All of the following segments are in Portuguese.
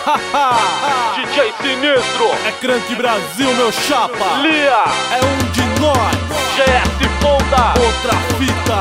DJ Sinistro, é Crank Brasil, meu chapa. Lia, é um de nós. GS Fonda, outra fita.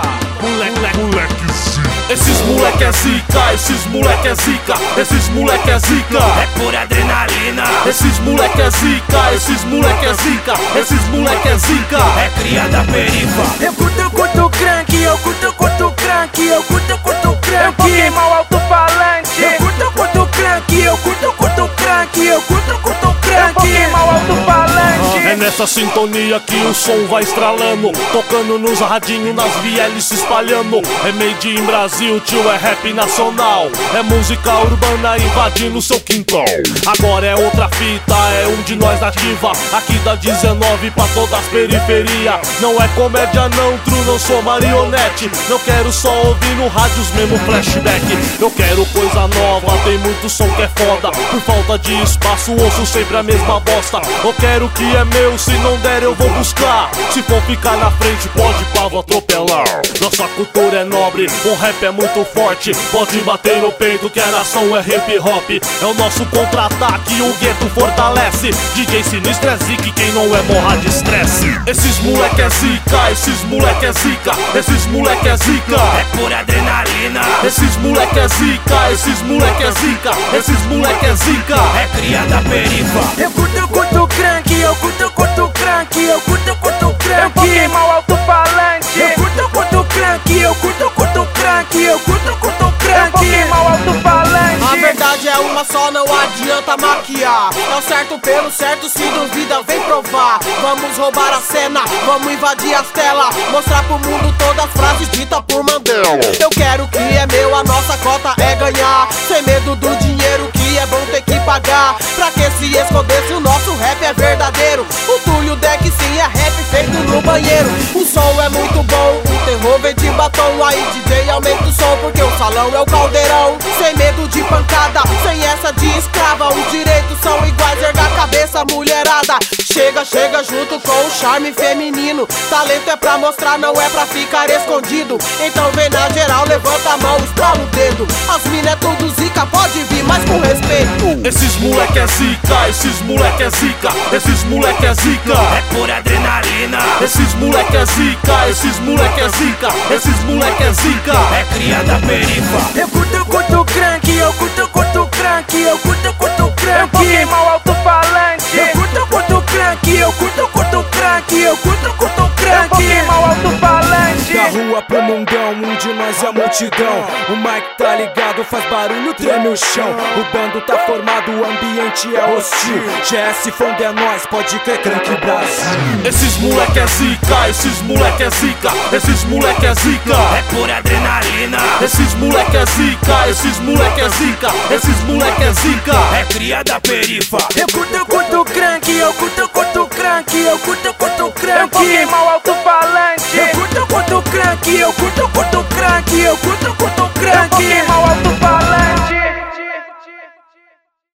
Moleque zica. Esses moleque é zica, esses moleque é zica, esses moleque é zica. É pura adrenalina. Esses moleque é zica, esses moleque é zica, esses moleque é zica. É cria da perifa. Eu curto crank, eu curto crank, eu curto crank. Eu vou queimar o alto-falante. Eu curto crank, eu curto crank, eu curto crank. Eu vou queimar o alto-falante. É nessa sintonia que o som vai estralando, tocando nos radinhos, nas vieles se espalhando. É made in Brasil, tio, é rap nacional. É música urbana invadindo seu quintal. Agora é outra fita, é um de nós nativa. Aqui da 19 pra todas as periferias. Não é comédia não, true, não sou marionete. Não quero só ouvir no rádio os mesmo flashback. Eu quero coisa nova, tem muito som que é foda. Por falta de espaço, ouço sempre a mesma bosta. Eu quero o que é meu, se não der eu vou buscar. Se for ficar na frente, pode pá, vou atropelar. Nossa cultura é nobre, o rap é muito forte. Pode bater no peito que a nação é hip hop. É o nosso contra-ataque, o gueto fortalece. DJ Sinistro é zica, quem não é morra de estresse. Esses moleque é zica, esses moleque é zica, esses moleque é zica. É pura adrenalina. Esses moleque é zica, esses moleque é zica, esses moleque é zica. É cria da perifa. Eu curto crank, eu curto crank, eu curto crank. Eu vou queimar o alto-falante. Eu curto crank, eu curto crank, eu curto crank. Eu vou queimar o alto-falante. A verdade é uma só, não adianta maquiar. É o certo pelo certo, se duvida vem provar. Vamos roubar a cena, vamos invadir as telas. Mostrar pro mundo todas as frases ditas por Mandela. Eu quero o que é meu, a nossa cota é ganhar. Sem medo do dinheiro que é bom ter que pagar. Pra que se esconder se o nosso rap é verdadeiro? O Túlio Deck sim é rap feito no banheiro. O som é muito bom, o terror vem de batom. Aí DJ aumenta o som porque o salão é o caldeirão. Sem medo de pancada, sem essa de escrava. Os direitos são iguais, erga a cabeça mulherada. Chega junto com o charme feminino. Talento é pra mostrar, não é pra ficar escondido. Então vem na geral, levanta a mão, estrala o dedo. As mina é tudo zica, pode vir, mas com respeito. Esses moleque é zica, esses moleque é zica, esses moleque é zica. É pura adrenalina. Esses moleque é zica, esses moleque é zica, esses moleque é zica. É cria da perifa. Eu curto crank, eu curto crank, eu curto crank. Eu vou queimar o alto-falante. Eu curto crank, eu curto crank, eu curto Eu vou crank. queimar o alto-falante. Da rua pro mundão, um de nós é a multidão. O mic tá ligado, faz barulho, treme o chão. O bando tá formado, o ambiente é hostil. GS Fonda é nós, pode crer, Crank Brasil. Esses moleque é zica, esses moleque é zica, esses moleque é zica. É pura adrenalina. Esses moleque é zica, esses moleque é zica, esses moleque é zica. É cria da perifa. Eu curto crank, eu curto crank, eu curto Eu vou crank. queimar o alto-falante. Eu curto crank, eu curto